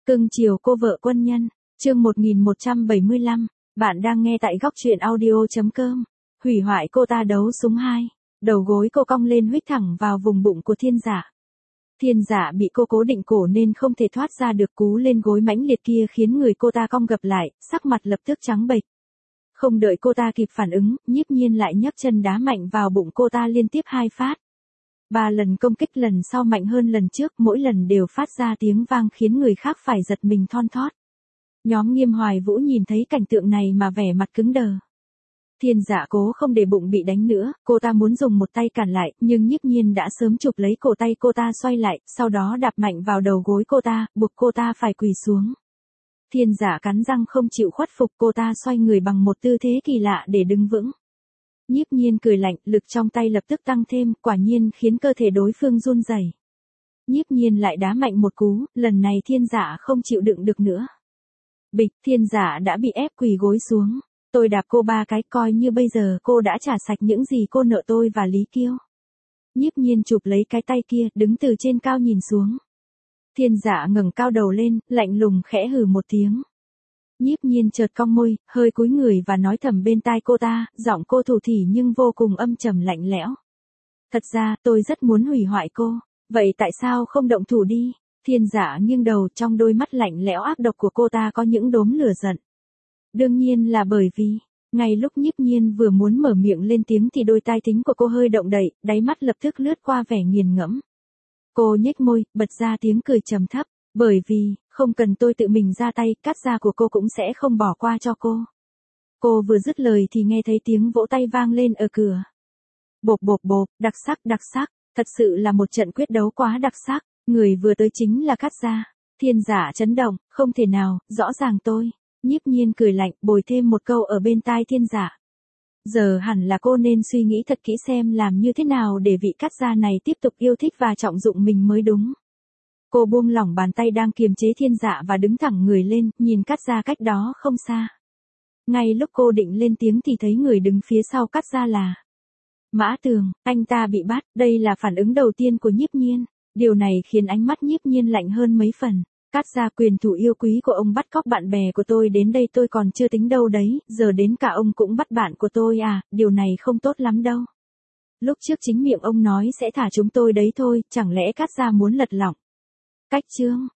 Cưng chiều cô vợ quân nhân, chương 1175, bạn đang nghe tại góc truyện audio.com. Hủy hoại cô ta đấu súng 2, đầu gối cô cong lên huých thẳng vào vùng bụng của Thiên Dạ. Thiên Dạ bị cô cố định cổ nên không thể thoát ra được, cú lên gối mãnh liệt kia khiến người cô ta cong gập lại, sắc mặt lập tức trắng bệch. Không đợi cô ta kịp phản ứng, Nhiếp Nhiên lại nhấc chân đá mạnh vào bụng cô ta liên tiếp 2 phát. 3 lần công kích lần sau mạnh hơn lần trước, mỗi lần đều phát ra tiếng vang khiến người khác phải giật mình thon thót. Nhóm Nghiêm Hoài Vũ nhìn thấy cảnh tượng này mà vẻ mặt cứng đờ. Thiên Dạ cố không để bụng bị đánh nữa, cô ta muốn dùng một tay cản lại, nhưng Nhiếp Nhiên đã sớm chụp lấy cổ tay cô ta xoay lại, sau đó đạp mạnh vào đầu gối cô ta, buộc cô ta phải quỳ xuống. Thiên Dạ cắn răng không chịu khuất phục, cô ta xoay người bằng một tư thế kỳ lạ để đứng vững. Nhiếp Nhiên cười lạnh, lực trong tay lập tức tăng thêm, quả nhiên khiến cơ thể đối phương run rẩy. Nhiếp Nhiên lại đá mạnh một cú, lần này Thiên Dạ không chịu đựng được nữa. Bịch, Thiên Dạ đã bị ép quỳ gối xuống. Tôi đạp cô 3 cái, coi như bây giờ cô đã trả sạch những gì cô nợ tôi và Lý Kiêu. Nhiếp Nhiên chụp lấy cái tay kia, đứng từ trên cao nhìn xuống. Thiên Dạ ngẩng cao đầu lên, lạnh lùng khẽ hừ một tiếng. Nhiếp Nhiên chợt cong môi, hơi cúi người và nói thầm bên tai cô ta, giọng cô thủ thỉ nhưng vô cùng âm trầm lạnh lẽo. Thật ra, tôi rất muốn hủy hoại cô, vậy tại sao không động thủ đi? Thiên Dạ nghiêng đầu, trong đôi mắt lạnh lẽo ác độc của cô ta có những đốm lửa giận. Đương nhiên là bởi vì, ngay lúc Nhiếp Nhiên vừa muốn mở miệng lên tiếng thì đôi tai thính của cô hơi động đậy, đáy mắt lập tức lướt qua vẻ nghiền ngẫm. Cô nhếch môi, bật ra tiếng cười trầm thấp, bởi vì, không cần tôi tự mình ra tay, cắt da của cô cũng sẽ không bỏ qua cho cô. Cô vừa dứt lời thì nghe thấy tiếng vỗ tay vang lên ở cửa. Bộp bộp bộp, đặc sắc, thật sự là một trận quyết đấu quá đặc sắc, người vừa tới chính là cắt da. Thiên Dạ chấn động, không thể nào, rõ ràng tôi. Nhiếp Nhiên cười lạnh, bồi thêm một câu ở bên tai Thiên Dạ. Giờ hẳn là cô nên suy nghĩ thật kỹ xem làm như thế nào để vị cắt da này tiếp tục yêu thích và trọng dụng mình mới đúng. Cô buông lỏng bàn tay đang kiềm chế Thiên Dạ và đứng thẳng người lên, nhìn cắt da cách đó không xa. Ngay lúc cô định lên tiếng thì thấy người đứng phía sau cắt da là Mã Tường, anh ta bị bắt, đây là phản ứng đầu tiên của Nhiếp Nhiên. Điều này khiến ánh mắt Nhiếp Nhiên lạnh hơn mấy phần. Cắt da, quyền thủ yêu quý của ông bắt cóc bạn bè của tôi đến đây tôi còn chưa tính đâu đấy, giờ đến cả ông cũng bắt bạn của tôi à, điều này không tốt lắm đâu. Lúc trước chính miệng ông nói sẽ thả chúng tôi đấy thôi, chẳng lẽ cắt da muốn lật lọng? Cách chương,